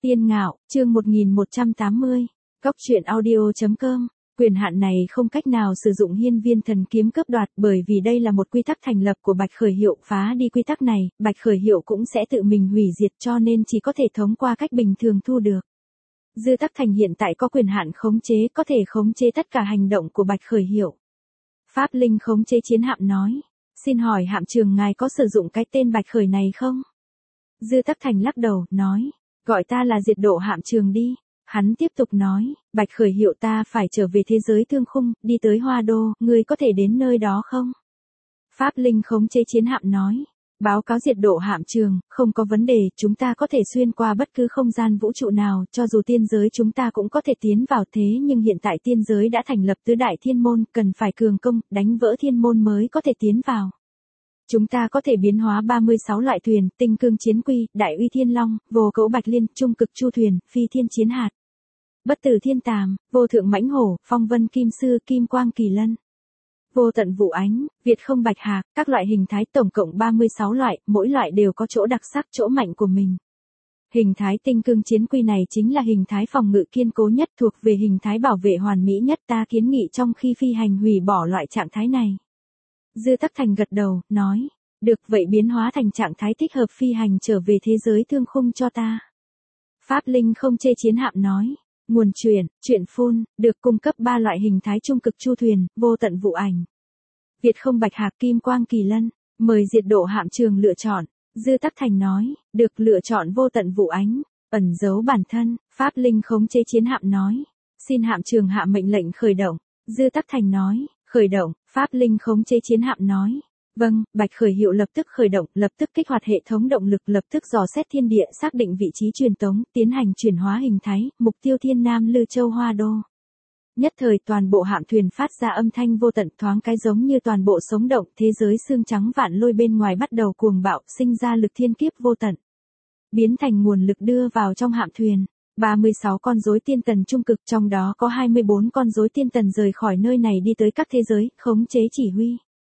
Tiên Ngạo, chương 1180, Cóc truyện audio.com. Quyền hạn này không cách nào sử dụng hiên viên thần kiếm cướp đoạt bởi vì đây là một quy tắc thành lập của Bạch Khởi Hiệu, phá đi quy tắc này, Bạch Khởi Hiệu cũng sẽ tự mình hủy diệt, cho nên chỉ có thể thông qua cách bình thường thu được. Dư Tắc Thành hiện tại có quyền hạn khống chế, có thể khống chế tất cả hành động của Bạch Khởi Hiệu. Pháp Linh khống chế chiến hạm nói, xin hỏi hạm trường ngài có sử dụng cái tên Bạch Khởi này không? Dư Tắc Thành lắc đầu, nói, gọi ta là Diệt Độ hạm trường đi. Hắn tiếp tục nói, Bạch Khởi Hiệu, ta phải trở về thế giới thương khung, đi tới Hoa Đô, ngươi có thể đến nơi đó không? Pháp Linh khống chế chiến hạm nói, báo cáo Diệt Độ hạm trường, không có vấn đề, chúng ta có thể xuyên qua bất cứ không gian vũ trụ nào, cho dù tiên giới chúng ta cũng có thể tiến vào, thế nhưng hiện tại tiên giới đã thành lập tứ đại thiên môn, cần phải cường công, đánh vỡ thiên môn mới có thể tiến vào. Chúng ta có thể biến hóa 36 loại thuyền, tinh cương chiến quy, đại uy thiên long, vô cấu bạch liên, trung cực chu thuyền, phi thiên chiến hạt, bất tử thiên tàm, vô thượng mãnh hổ, phong vân kim sư, kim quang kỳ lân, vô tận vũ ánh, Việt không bạch hạc, các loại hình thái tổng cộng 36 loại, mỗi loại đều có chỗ đặc sắc, chỗ mạnh của mình. Hình thái tinh cương chiến quy này chính là hình thái phòng ngự kiên cố nhất, thuộc về hình thái bảo vệ hoàn mỹ nhất, ta kiến nghị trong khi phi hành hủy bỏ loại trạng thái này. Dư Tắc Thành gật đầu, nói, được vậy biến hóa thành trạng thái thích hợp phi hành trở về thế giới thương khung cho ta. Pháp Linh không chê chiến hạm nói, nguồn chuyện phun, được cung cấp 3 loại hình thái trung cực chu thuyền, vô tận vụ ảnh, Việt không bạch hạc, kim quang kỳ lân, mời Diệt Độ hạm trường lựa chọn. Dư Tắc Thành nói, được, lựa chọn vô tận vụ ánh, ẩn giấu bản thân. Pháp Linh khống chế chiến hạm nói, xin hạm trường hạ mệnh lệnh khởi động. Dư Tắc Thành nói, khởi động. Pháp Linh khống chế chiến hạm nói, vâng. Bạch Khởi Hiệu lập tức khởi động, lập tức kích hoạt hệ thống động lực, lập tức dò xét thiên địa, xác định vị trí truyền tống, tiến hành chuyển hóa hình thái, mục tiêu Thiên Nam Lư Châu Hoa Đô. Nhất thời toàn bộ hạm thuyền phát ra âm thanh vô tận, thoáng cái giống như toàn bộ sống động, thế giới xương trắng vạn lôi bên ngoài bắt đầu cuồng bạo, sinh ra lực thiên kiếp vô tận, biến thành nguồn lực đưa vào trong hạm thuyền. 36 con rối tiên tần trung cực, trong đó có 24 con rối tiên tần rời khỏi nơi này đi tới các thế giới, khống chế chỉ huy.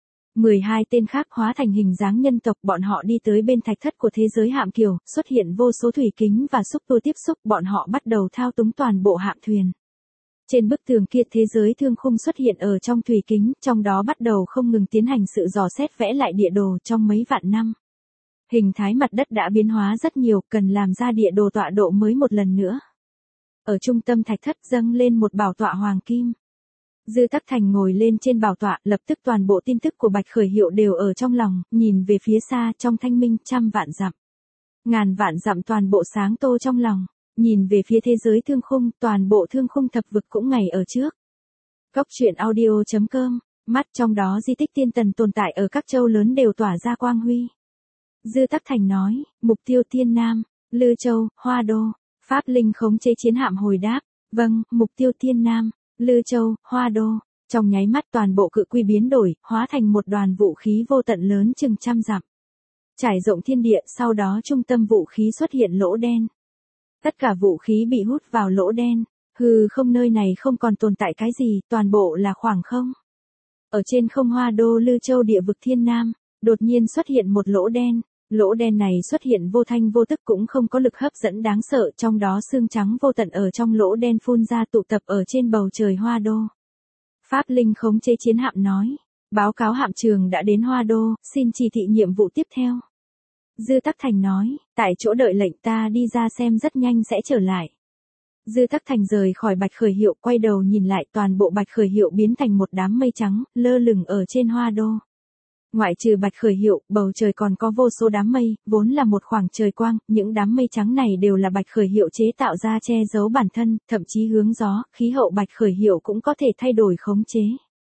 12 tên khác hóa thành hình dáng nhân tộc, bọn họ đi tới bên thạch thất của thế giới hạm kiều, xuất hiện vô số thủy kính và xúc tu tiếp xúc, bọn họ bắt đầu thao túng toàn bộ hạm thuyền. Trên bức tường kia thế giới thương khung xuất hiện ở trong thủy kính, trong đó bắt đầu không ngừng tiến hành sự dò xét vẽ lại địa đồ trong mấy vạn năm. Hình thái mặt đất đã biến hóa rất nhiều, cần làm ra địa đồ tọa độ mới một lần nữa. Ở trung tâm thạch thất dâng lên một bảo tọa hoàng kim. Dư Tắc Thành ngồi lên trên bảo tọa, lập tức toàn bộ tin tức của Bạch Khởi Hiệu đều ở trong lòng, nhìn về phía xa trong thanh minh trăm vạn dặm. Ngàn vạn dặm toàn bộ sáng tô trong lòng, nhìn về phía thế giới thương khung, toàn bộ thương khung thập vực cũng ngày ở trước. Cóc truyện audio.com, mắt trong đó di tích tiên tần tồn tại ở các châu lớn đều tỏa ra quang huy. Dư Tắc Thành nói, mục tiêu Thiên Nam, Lư Châu, Hoa Đô. Pháp Linh khống chế chiến hạm hồi đáp, vâng, mục tiêu Thiên Nam, Lư Châu, Hoa Đô. Trong nháy mắt toàn bộ cự quy biến đổi, hóa thành một đoàn vũ khí vô tận lớn chừng trăm dặm, trải rộng thiên địa, sau đó trung tâm vũ khí xuất hiện lỗ đen. Tất cả vũ khí bị hút vào lỗ đen, hư không, nơi này không còn tồn tại cái gì, toàn bộ là khoảng không. Ở trên không Hoa Đô Lư Châu địa vực Thiên Nam, đột nhiên xuất hiện một lỗ đen. Lỗ đen này xuất hiện vô thanh vô tức, cũng không có lực hấp dẫn đáng sợ, trong đó xương trắng vô tận ở trong lỗ đen phun ra tụ tập ở trên bầu trời Hoa Đô. Pháp Linh khống chế chiến hạm nói, báo cáo hạm trường đã đến Hoa Đô, xin chỉ thị nhiệm vụ tiếp theo. Dư Tắc Thành nói, tại chỗ đợi lệnh, ta đi ra xem, rất nhanh sẽ trở lại. Dư Tắc Thành rời khỏi Bạch Khởi Hiệu, quay đầu nhìn lại, toàn bộ Bạch Khởi Hiệu biến thành một đám mây trắng, lơ lửng ở trên Hoa Đô. Ngoại trừ Bạch Khởi Hiệu, bầu trời còn có vô số đám mây, vốn là một khoảng trời quang, những đám mây trắng này đều là Bạch Khởi Hiệu chế tạo ra che giấu bản thân, thậm chí hướng gió, khí hậu Bạch Khởi Hiệu cũng có thể thay đổi khống chế.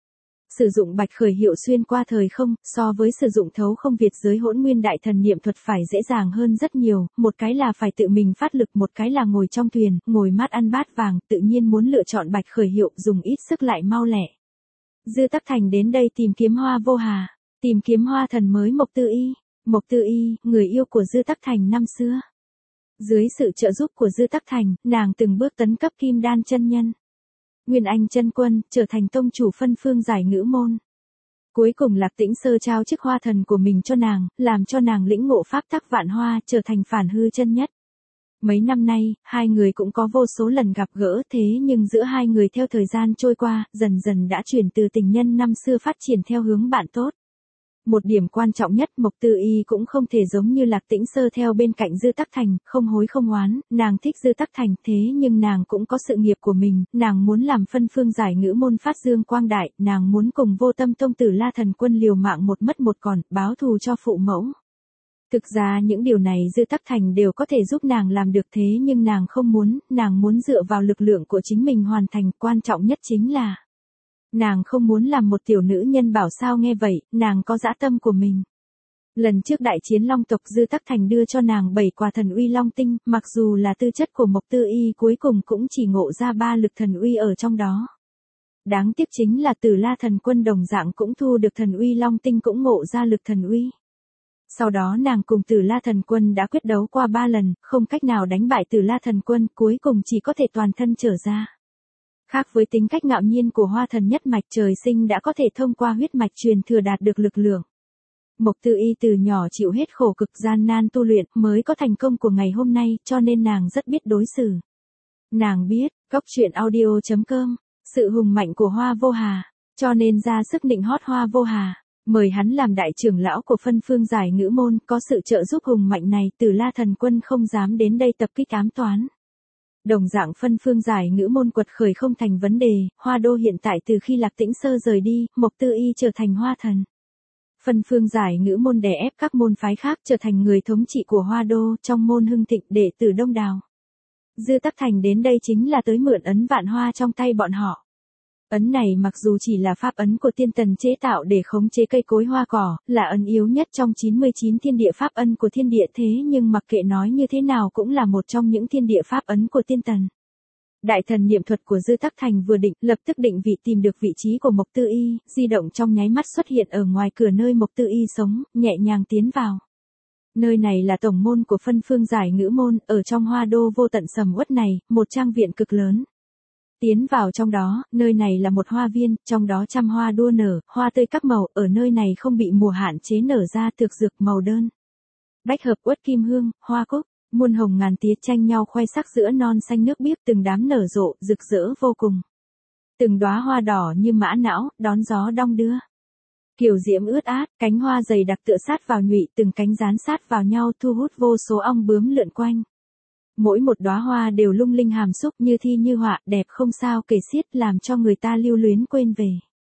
Sử dụng Bạch Khởi Hiệu xuyên qua thời không, so với sử dụng thấu không Việt giới hỗn nguyên đại thần niệm thuật phải dễ dàng hơn rất nhiều, một cái là phải tự mình phát lực, một cái là ngồi trong thuyền, ngồi mát ăn bát vàng, tự nhiên muốn lựa chọn Bạch Khởi Hiệu, dùng ít sức lại mau lẹ. Dư Tắc Thành đến đây tìm kiếm Hoa Vô Hà, tìm kiếm hoa thần mới Mộc Tư Y. Mộc Tư Y, người yêu của Dư Tắc Thành năm xưa. Dưới sự trợ giúp của Dư Tắc Thành, nàng từng bước tấn cấp Kim Đan chân nhân, Nguyên Anh chân quân, trở thành tông chủ phân phương giải ngữ môn. Cuối cùng Lạc Tĩnh Sơ trao chức hoa thần của mình cho nàng, làm cho nàng lĩnh ngộ pháp tắc vạn hoa, trở thành phản hư chân nhất. Mấy năm nay, hai người cũng có vô số lần gặp gỡ thế nhưng giữa hai người theo thời gian trôi qua, dần dần đã chuyển từ tình nhân năm xưa phát triển theo hướng bạn tốt. Một điểm quan trọng nhất Mộc Tư Y cũng không thể giống như Lạc Tĩnh Sơ theo bên cạnh Dư Tắc Thành, không hối không oán, nàng thích Dư Tắc Thành thế nhưng nàng cũng có sự nghiệp của mình, nàng muốn làm phân phương giải ngữ môn phát dương quang đại, nàng muốn cùng Vô Tâm Tông Tử La Thần Quân liều mạng một mất một còn, báo thù cho phụ mẫu. Thực ra những điều này Dư Tắc Thành đều có thể giúp nàng làm được thế nhưng nàng muốn dựa vào lực lượng của chính mình hoàn thành, quan trọng nhất chính là nàng không muốn làm một tiểu nữ nhân bảo sao nghe vậy, nàng có dã tâm của mình. Lần trước đại chiến Long tộc Dư Tắc Thành đưa cho nàng 7 quả thần uy Long tinh, mặc dù là tư chất của Mộc Tư Y cuối cùng cũng chỉ ngộ ra 3 lực thần uy ở trong đó. Đáng tiếc chính là Tử La Thần Quân đồng dạng cũng thu được thần uy Long tinh cũng ngộ ra lực thần uy. Sau đó nàng cùng Tử La Thần Quân đã quyết đấu qua 3 lần, không cách nào đánh bại Tử La Thần Quân, cuối cùng chỉ có thể toàn thân trở ra. Khác với tính cách ngạo nhiên của Hoa Thần nhất mạch trời sinh đã có thể thông qua huyết mạch truyền thừa đạt được lực lượng. Mộc Tư Y từ nhỏ chịu hết khổ cực gian nan tu luyện mới có thành công của ngày hôm nay cho nên nàng rất biết đối xử. Nàng biết, Cốc Truyện Audio.com, sự hùng mạnh của Hoa Vô Hà, cho nên ra sức nịnh hót Hoa Vô Hà. Mời hắn làm đại trưởng lão của phân phương giải ngữ môn, có sự trợ giúp hùng mạnh này Tử La Thần Quân không dám đến đây tập kích ám toán. Đồng dạng phân phương giải ngữ môn quật khởi không thành vấn đề, Hoa Đô hiện tại từ khi Lạc Tĩnh Sơ rời đi, Mộc Tư Y trở thành Hoa Thần. Phân phương giải ngữ môn đè ép các môn phái khác trở thành người thống trị của Hoa Đô, trong môn hưng thịnh đệ tử đông đảo. Dư Tắc Thành đến đây chính là tới mượn ấn vạn hoa trong tay bọn họ. Ấn này mặc dù chỉ là pháp ấn của tiên tần chế tạo để khống chế cây cối hoa cỏ, là ấn yếu nhất trong 99 thiên địa pháp ấn của thiên địa thế nhưng mặc kệ nói như thế nào cũng là một trong những thiên địa pháp ấn của tiên tần. Đại thần niệm thuật của Dư Tắc Thành vừa định, lập tức định vị tìm được vị trí của Mộc Tư Y, di động trong nháy mắt xuất hiện ở ngoài cửa nơi Mộc Tư Y sống, nhẹ nhàng tiến vào. Nơi này là tổng môn của phân phương giải ngữ môn, ở trong Hoa Đô vô tận sầm uất này, một trang viện cực lớn. Tiến vào trong đó, nơi này là một hoa viên, trong đó trăm hoa đua nở, hoa tươi các màu, ở nơi này không bị mùa hạn chế nở ra thực dược màu đơn. Bách hợp uất kim hương, hoa cúc, muôn hồng ngàn tía tranh nhau khoe sắc giữa non xanh nước biếc từng đám nở rộ, rực rỡ vô cùng. Từng đóa hoa đỏ như mã não, đón gió đong đưa. Kiều diễm ướt át, cánh hoa dày đặc tựa sát vào nhụy, từng cánh dán sát vào nhau thu hút vô số ong bướm lượn quanh. Mỗi một đóa hoa đều lung linh hàm xúc như thi như họa, đẹp không sao kể xiết làm cho người ta lưu luyến quên về.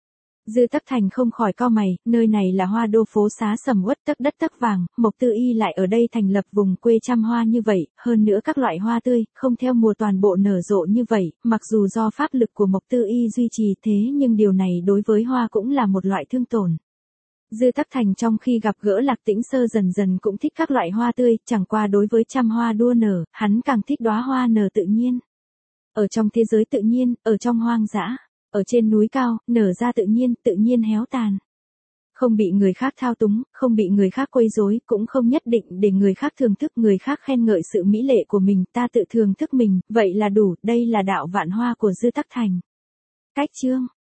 Dư Tắc Thành không khỏi cau mày, nơi này là Hoa Đô phố xá sầm uất tấc đất tấc vàng, Mộc Tư Y lại ở đây thành lập vùng quê trăm hoa như vậy, hơn nữa các loại hoa tươi, không theo mùa toàn bộ nở rộ như vậy, mặc dù do pháp lực của Mộc Tư Y duy trì thế nhưng điều này đối với hoa cũng là một loại thương tổn. Dư Tắc Thành trong khi gặp gỡ Lạc Tĩnh Sơ dần dần cũng thích các loại hoa tươi, chẳng qua đối với trăm hoa đua nở, hắn càng thích đóa hoa nở tự nhiên. Ở trong thế giới tự nhiên, ở trong hoang dã, ở trên núi cao, nở ra tự nhiên héo tàn. Không bị người khác thao túng, không bị người khác quấy rối, cũng không nhất định để người khác thưởng thức, người khác khen ngợi sự mỹ lệ của mình, ta tự thưởng thức mình, vậy là đủ, đây là đạo vạn hoa của Dư Tắc Thành. Cách chương